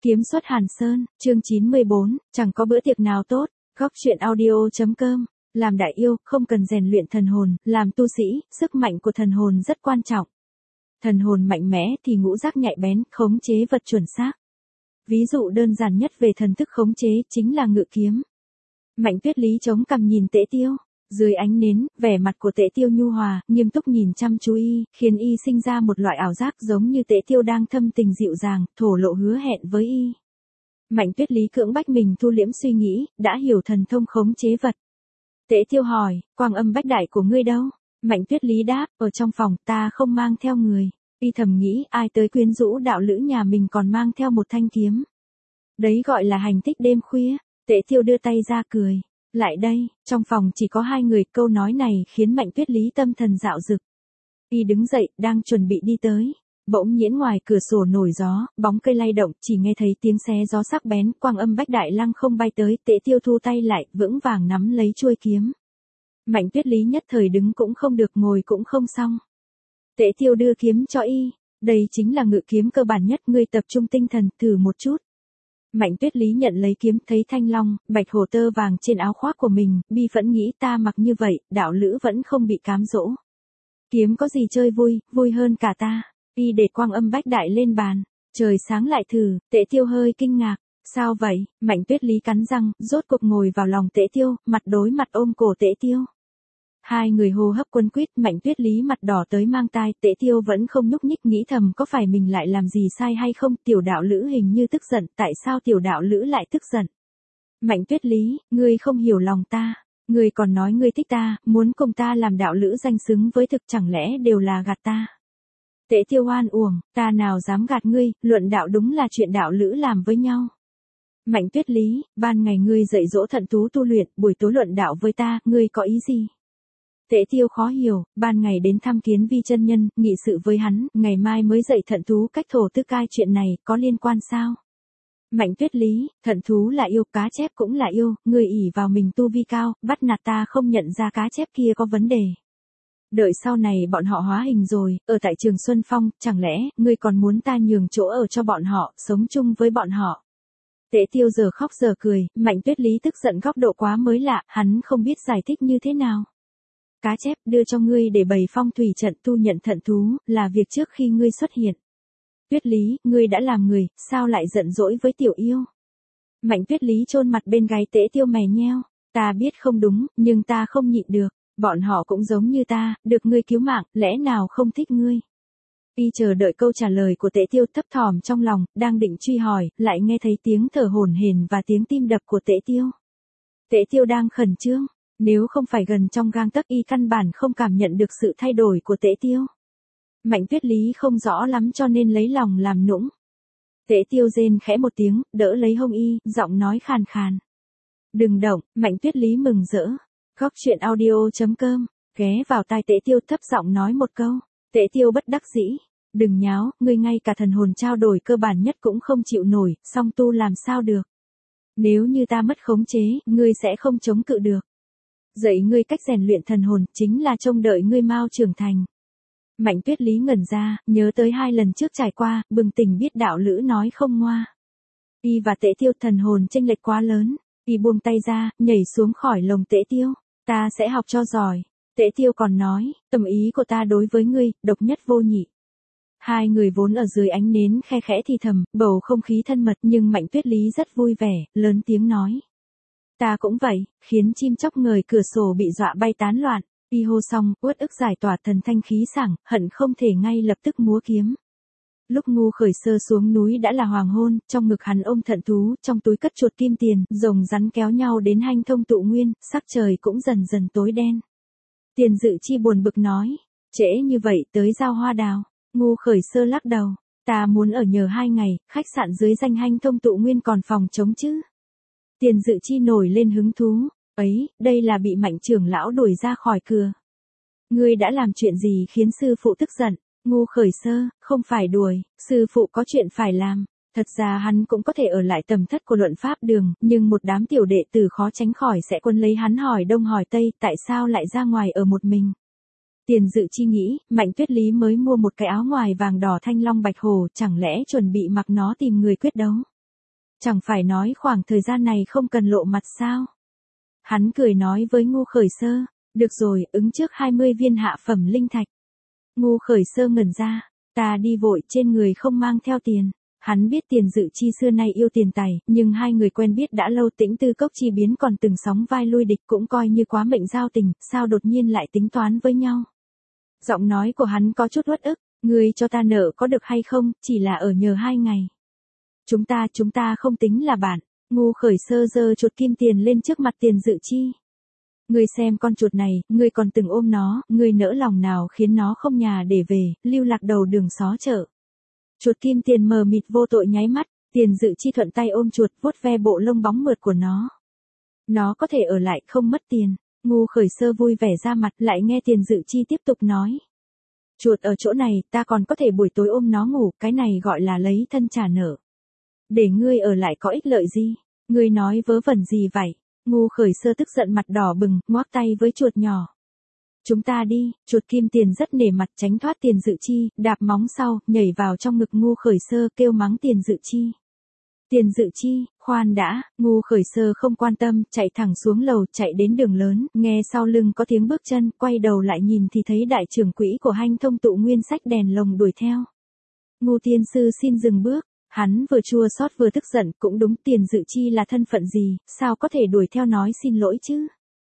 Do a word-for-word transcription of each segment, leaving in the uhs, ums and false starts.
Kiếm xuất Hàn Sơn, chương chín mươi bốn, chẳng có bữa tiệc nào tốt, góc truyện audio.com, làm đại yêu, không cần rèn luyện thần hồn, làm tu sĩ, sức mạnh của thần hồn rất quan trọng. Thần hồn mạnh mẽ thì ngũ giác nhạy bén, khống chế vật chuẩn xác. Ví dụ đơn giản nhất về thần thức khống chế chính là ngự kiếm. Mạnh Tuyết Lý chống cằm nhìn Tế Tiêu, dưới ánh nến, vẻ mặt của Tế Tiêu nhu hòa, nghiêm túc nhìn chăm chú y, khiến y sinh ra một loại ảo giác giống như Tế Tiêu đang thâm tình dịu dàng, thổ lộ hứa hẹn với y. Mạnh Tuyết Lý cưỡng bách mình thu liễm suy nghĩ, đã hiểu thần thông khống chế vật. Tế Tiêu hỏi, quang âm bách đại của ngươi đâu? Mạnh Tuyết Lý đáp, ở trong phòng, ta không mang theo người. Y thầm nghĩ, ai tới quyến rũ đạo lữ nhà mình còn mang theo một thanh kiếm. Đấy gọi là hành thích đêm khuya. Tế Tiêu đưa tay ra cười. Lại đây, trong phòng chỉ có hai người, câu nói này khiến Mạnh Tuyết Lý tâm thần dạo dực. Y đứng dậy, đang chuẩn bị đi tới. Bỗng nhiên ngoài cửa sổ nổi gió, bóng cây lay động, chỉ nghe thấy tiếng xé gió sắc bén, quang âm bách đại lăng không bay tới, Tế Tiêu thu tay lại, vững vàng nắm lấy chuôi kiếm. Mạnh Tuyết Lý nhất thời đứng cũng không được, ngồi cũng không xong. Tế Tiêu đưa kiếm cho y, đây chính là ngự kiếm cơ bản nhất, ngươi tập trung tinh thần, thử một chút. Mạnh Tuyết Lý nhận lấy kiếm, thấy thanh long, bạch hổ tơ vàng trên áo khoác của mình, bi phẫn nghĩ ta mặc như vậy, đạo lữ vẫn không bị cám dỗ. Kiếm có gì chơi vui, vui hơn cả ta. Y để quang âm bách đại lên bàn, trời sáng lại thử, Tế Tiêu hơi kinh ngạc, sao vậy? Mạnh Tuyết Lý cắn răng, rốt cuộc ngồi vào lòng Tế Tiêu, mặt đối mặt ôm cổ Tế Tiêu. Hai người hô hấp quấn quýt, Mạnh Tuyết Lý mặt đỏ tới mang tai, Tế Tiêu vẫn không nhúc nhích, nghĩ thầm có phải mình lại làm gì sai hay không, tiểu đạo lữ hình như tức giận, tại sao tiểu đạo lữ lại tức giận? Mạnh Tuyết Lý, ngươi không hiểu lòng ta, ngươi còn nói ngươi thích ta, muốn cùng ta làm đạo lữ danh xứng với thực, chẳng lẽ đều là gạt ta? Tế Tiêu oan uổng, ta nào dám gạt ngươi, luận đạo đúng là chuyện đạo lữ làm với nhau. Mạnh Tuyết Lý, ban ngày ngươi dạy dỗ thận thú tu luyện, buổi tối luận đạo với ta, ngươi có ý gì? Tế Tiêu khó hiểu, ban ngày đến thăm Kiến Vi chân nhân, nghị sự với hắn, ngày mai mới dạy thận thú cách thổ tư cai, chuyện này có liên quan sao? Mạnh Tuyết Lý, thận thú là yêu, cá chép cũng là yêu, ngươi ỷ vào mình tu vi cao, bắt nạt ta không nhận ra cá chép kia có vấn đề. Đợi sau này bọn họ hóa hình rồi, ở tại Trường Xuân Phong, chẳng lẽ ngươi còn muốn ta nhường chỗ ở cho bọn họ, sống chung với bọn họ? Tế Tiêu giờ khóc giờ cười, Mạnh Tuyết Lý tức giận góc độ quá mới lạ, hắn không biết giải thích như thế nào. Cá chép đưa cho ngươi để bày phong thủy trận tu nhận thận thú, là việc trước khi ngươi xuất hiện. Tuyết Lý, ngươi đã làm người, sao lại giận dỗi với tiểu yêu? Mạnh Tuyết Lý chôn mặt bên gáy Tế Tiêu mè nheo, ta biết không đúng, nhưng ta không nhịn được, bọn họ cũng giống như ta, được ngươi cứu mạng, lẽ nào không thích ngươi? Y chờ đợi câu trả lời của Tế Tiêu, thấp thỏm trong lòng, đang định truy hỏi, lại nghe thấy tiếng thở hổn hển và tiếng tim đập của Tế Tiêu. Tế Tiêu đang khẩn trương. Nếu không phải gần trong gang tấc, y căn bản không cảm nhận được sự thay đổi của Tế Tiêu. Mạnh Tuyết Lý không rõ lắm cho nên lấy lòng làm nũng. Tế Tiêu rên khẽ một tiếng, đỡ lấy hông y, giọng nói khàn khàn. Đừng động, Mạnh Tuyết Lý mừng rỡ. Góc truyện audio.com, ghé vào tai Tế Tiêu thấp giọng nói một câu. Tế Tiêu bất đắc dĩ. Đừng nháo, ngươi ngay cả thần hồn trao đổi cơ bản nhất cũng không chịu nổi, song tu làm sao được. Nếu như ta mất khống chế, ngươi sẽ không chống cự được. Dạy ngươi cách rèn luyện thần hồn, chính là trông đợi ngươi mau trưởng thành. Mạnh Tuyết Lý ngẩn ra, nhớ tới hai lần trước trải qua, bừng tỉnh biết đạo lữ nói không ngoa. Y và Tế Tiêu thần hồn chênh lệch quá lớn, y buông tay ra, nhảy xuống khỏi lồng Tế Tiêu, ta sẽ học cho giỏi. Tế Tiêu còn nói, tâm ý của ta đối với ngươi, độc nhất vô nhị. Hai người vốn ở dưới ánh nến khe khẽ thì thầm, bầu không khí thân mật, nhưng Mạnh Tuyết Lý rất vui vẻ, lớn tiếng nói. Ta cũng vậy, khiến chim chóc ngời cửa sổ bị dọa bay tán loạn. Y hô xong, uất ức giải tỏa thần thanh khí sảng, hận không thể ngay lập tức múa kiếm. Lúc Ngu Khởi Sơ xuống núi đã là hoàng hôn, trong ngực hắn ôm thận thú, trong túi cất chuột kim tiền, rồng rắn kéo nhau đến hanh thông tụ nguyên, sắc trời cũng dần dần tối đen. Tiền Dự Chi buồn bực nói, trễ như vậy tới giao hoa đào. Ngu Khởi Sơ lắc đầu, ta muốn ở nhờ hai ngày, khách sạn dưới danh hanh thông tụ nguyên còn phòng trống chứ. Tiền Dự Chi nổi lên hứng thú, ấy, đây là bị Mạnh trưởng lão đuổi ra khỏi cửa. Ngươi đã làm chuyện gì khiến sư phụ tức giận? Ngu Khởi Sơ, không phải đuổi, sư phụ có chuyện phải làm. Thật ra hắn cũng có thể ở lại tầm thất của luận pháp đường, nhưng một đám tiểu đệ tử khó tránh khỏi sẽ quân lấy hắn hỏi đông hỏi tây, tại sao lại ra ngoài ở một mình. Tiền Dự Chi nghĩ, Mạnh Tuyết Lý mới mua một cái áo ngoài vàng đỏ thanh long bạch hổ, chẳng lẽ chuẩn bị mặc nó tìm người quyết đấu. Chẳng phải nói khoảng thời gian này không cần lộ mặt sao? Hắn cười nói với Ngu Khởi Sơ, được rồi, ứng trước hai mươi viên hạ phẩm linh thạch. Ngu Khởi Sơ ngẩn ra, ta đi vội trên người không mang theo tiền. Hắn biết Tiền Dự Chi xưa nay yêu tiền tài, nhưng hai người quen biết đã lâu, Tĩnh Tư Cốc chi biến còn từng sóng vai lui địch cũng coi như quá mệnh giao tình, sao đột nhiên lại tính toán với nhau. Giọng nói của hắn có chút uất ức, ngươi cho ta nợ có được hay không, chỉ là ở nhờ hai ngày. Chúng ta, chúng ta không tính là bạn. Ngu Khởi Sơ giơ chuột kim tiền lên trước mặt Tiền Dự Chi. Ngươi xem con chuột này, ngươi còn từng ôm nó, ngươi nỡ lòng nào khiến nó không nhà để về, lưu lạc đầu đường xó chợ. Chuột kim tiền mờ mịt vô tội nháy mắt, Tiền Dự Chi thuận tay ôm chuột, vuốt ve bộ lông bóng mượt của nó. Nó có thể ở lại không mất tiền. Ngu Khởi Sơ vui vẻ ra mặt, lại nghe Tiền Dự Chi tiếp tục nói. Chuột ở chỗ này, ta còn có thể buổi tối ôm nó ngủ, cái này gọi là lấy thân trả nợ. Để ngươi ở lại có ích lợi gì? Ngươi nói vớ vẩn gì vậy? Ngu Khởi Sơ tức giận mặt đỏ bừng, ngoác tay với chuột nhỏ. Chúng ta đi, chuột kim tiền rất nể mặt tránh thoát Tiền Dự Chi, đạp móng sau, nhảy vào trong ngực Ngu Khởi Sơ kêu mắng Tiền Dự Chi. Tiền Dự Chi, khoan đã, Ngu Khởi Sơ không quan tâm, chạy thẳng xuống lầu, chạy đến đường lớn, nghe sau lưng có tiếng bước chân, quay đầu lại nhìn thì thấy đại trưởng quỹ của Hanh Thông Tụ Nguyên xách đèn lồng đuổi theo. Ngu tiên sư xin dừng bước, hắn vừa chua xót vừa tức giận, cũng đúng, Tiền Dự Chi là thân phận gì, sao có thể đuổi theo nói xin lỗi chứ?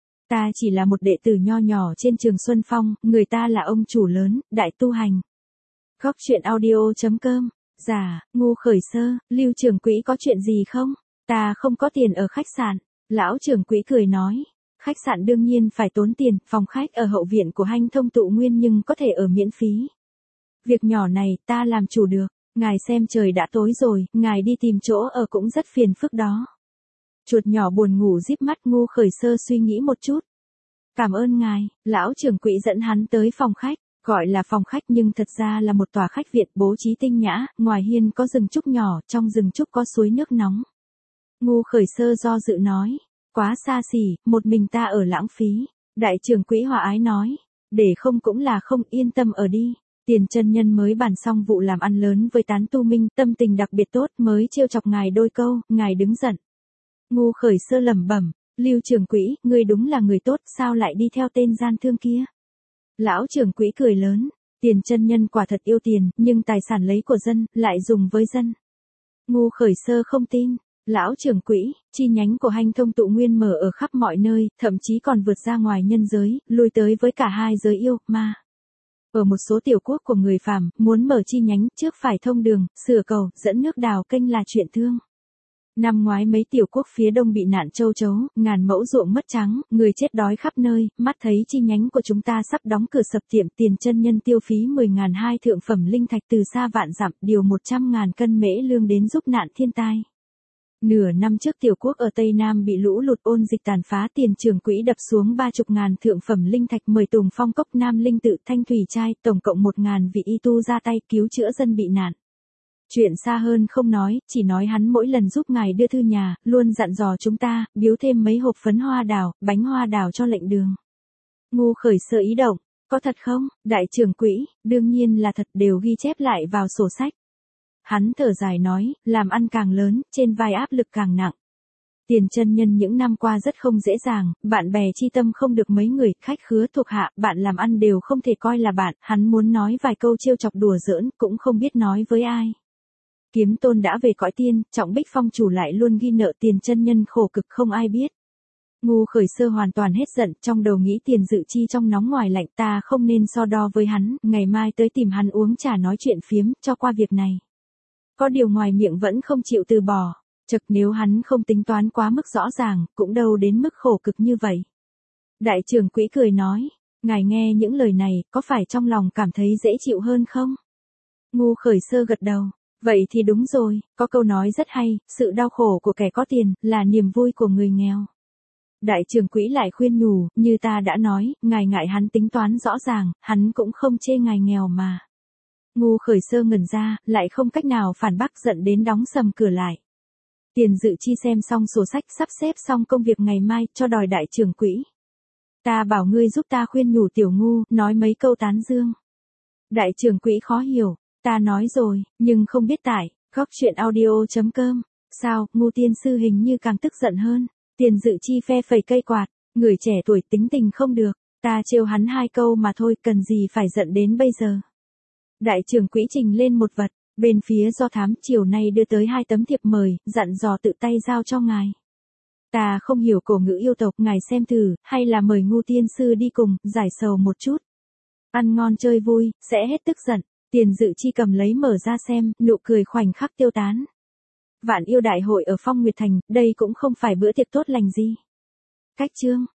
Ta chỉ là một đệ tử nho nhỏ trên trường Xuân Phong, người ta là ông chủ lớn, đại tu hành. Góc truyện audio chấm com. Dạ, Ngu Khởi Sơ, Lưu trưởng quỹ có chuyện gì không? Ta không có tiền ở khách sạn. Lão trưởng quỹ cười nói. Khách sạn đương nhiên phải tốn tiền, phòng khách ở hậu viện của Hanh Thông Tụ Nguyên nhưng có thể ở miễn phí. Việc nhỏ này ta làm chủ được. Ngài xem trời đã tối rồi, ngài đi tìm chỗ ở cũng rất phiền phức đó. Chuột nhỏ buồn ngủ díp mắt. Ngu Khởi Sơ suy nghĩ một chút. Cảm ơn ngài, lão trưởng quỹ dẫn hắn tới phòng khách. Gọi là phòng khách nhưng thật ra là một tòa khách viện bố trí tinh nhã, ngoài hiên có rừng trúc nhỏ, trong rừng trúc có suối nước nóng. Ngu Khởi Sơ do dự nói, quá xa xỉ, một mình ta ở lãng phí. Đại trưởng quỹ hòa ái nói, để không cũng là không, yên tâm ở đi. Tiền chân nhân mới bàn xong vụ làm ăn lớn với Tán Tu Minh, tâm tình đặc biệt tốt, mới trêu chọc ngài đôi câu, ngài đứng giận. Ngu Khởi Sơ lẩm bẩm, Lưu trưởng quỹ, ngươi đúng là người tốt, sao lại đi theo tên gian thương kia? Lão trưởng quỹ cười lớn, Tiền chân nhân quả thật yêu tiền, nhưng tài sản lấy của dân, lại dùng với dân. Ngu Khởi Sơ không tin, lão trưởng quỹ, chi nhánh của Hanh Thông Tụ Nguyên mở ở khắp mọi nơi, thậm chí còn vượt ra ngoài nhân giới, lui tới với cả hai giới yêu, ma. Ở một số tiểu quốc của người phàm, muốn mở chi nhánh, trước phải thông đường, sửa cầu, dẫn nước đào kênh là chuyện thương. Năm ngoái mấy tiểu quốc phía đông bị nạn châu chấu, ngàn mẫu ruộng mất trắng, người chết đói khắp nơi, mắt thấy chi nhánh của chúng ta sắp đóng cửa sập tiệm, Tiền chân nhân tiêu phí mười ngàn hai thượng phẩm linh thạch từ xa vạn dặm, điều một trăm ngàn cân mễ lương đến giúp nạn thiên tai. Nửa năm trước tiểu quốc ở Tây Nam bị lũ lụt ôn dịch tàn phá, Tiền trưởng quỹ đập xuống ba chục ngàn thượng phẩm linh thạch mời Tùng Phong Cốc Nam Linh Tự Thanh Thủy Trai, tổng cộng một ngàn vị y tu ra tay cứu chữa dân bị nạn. Chuyện xa hơn không nói, chỉ nói hắn mỗi lần giúp ngài đưa thư nhà, luôn dặn dò chúng ta, biếu thêm mấy hộp phấn hoa đào, bánh hoa đào cho lệnh đường. Ngu Khởi Sơ ý động, có thật không, đại trưởng quỹ, đương nhiên là thật, đều ghi chép lại vào sổ sách. Hắn thở dài nói, làm ăn càng lớn, trên vai áp lực càng nặng. Tiền chân nhân những năm qua rất không dễ dàng, bạn bè chi tâm không được mấy người, khách khứa thuộc hạ, bạn làm ăn đều không thể coi là bạn, hắn muốn nói vài câu trêu chọc đùa giỡn, cũng không biết nói với ai. Kiếm Tôn đã về cõi tiên, Trọng Bích Phong chủ lại luôn ghi nợ Tiền chân nhân khổ cực không ai biết. Ngu Khởi Sơ hoàn toàn hết giận, trong đầu nghĩ Tiền Dự Chi trong nóng ngoài lạnh, ta không nên so đo với hắn, ngày mai tới tìm hắn uống trà nói chuyện phiếm, cho qua việc này. Có điều ngoài miệng vẫn không chịu từ bỏ, chực nếu hắn không tính toán quá mức rõ ràng, cũng đâu đến mức khổ cực như vậy. Đại trưởng quỹ cười nói, ngài nghe những lời này, có phải trong lòng cảm thấy dễ chịu hơn không? Ngu Khởi Sơ gật đầu. Vậy thì đúng rồi, có câu nói rất hay, sự đau khổ của kẻ có tiền, là niềm vui của người nghèo. Đại trưởng quỹ lại khuyên nhủ, như ta đã nói, ngài ngại hắn tính toán rõ ràng, hắn cũng không chê ngài nghèo mà. Ngu Khởi Sơ ngẩn ra, lại không cách nào phản bác, giận đến đóng sầm cửa lại. Tiền Dự Chi xem xong sổ sách, sắp xếp xong công việc ngày mai, cho đòi đại trưởng quỹ. Ta bảo ngươi giúp ta khuyên nhủ tiểu Ngu, nói mấy câu tán dương. Đại trưởng quỹ khó hiểu. Ta nói rồi, nhưng không biết tại, góc truyện audio chấm com Sao, ngu tiên sư hình như càng tức giận hơn. Tiền Dự Chi phe phẩy cây quạt, người trẻ tuổi tính tình không được, ta trêu hắn hai câu mà thôi, cần gì phải giận đến bây giờ. Đại trưởng quỹ trình lên một vật, bên phía Do Thám chiều nay đưa tới hai tấm thiệp mời, dặn dò tự tay giao cho ngài. Ta không hiểu cổ ngữ yêu tộc, ngài xem thử, hay là mời ngu tiên sư đi cùng, giải sầu một chút. Ăn ngon chơi vui, sẽ hết tức giận. Tiền Dự Chi cầm lấy mở ra xem, nụ cười khoảnh khắc tiêu tán. Vạn yêu đại hội ở Phong Nguyệt Thành, đây cũng không phải bữa tiệc tốt lành gì. Cách chương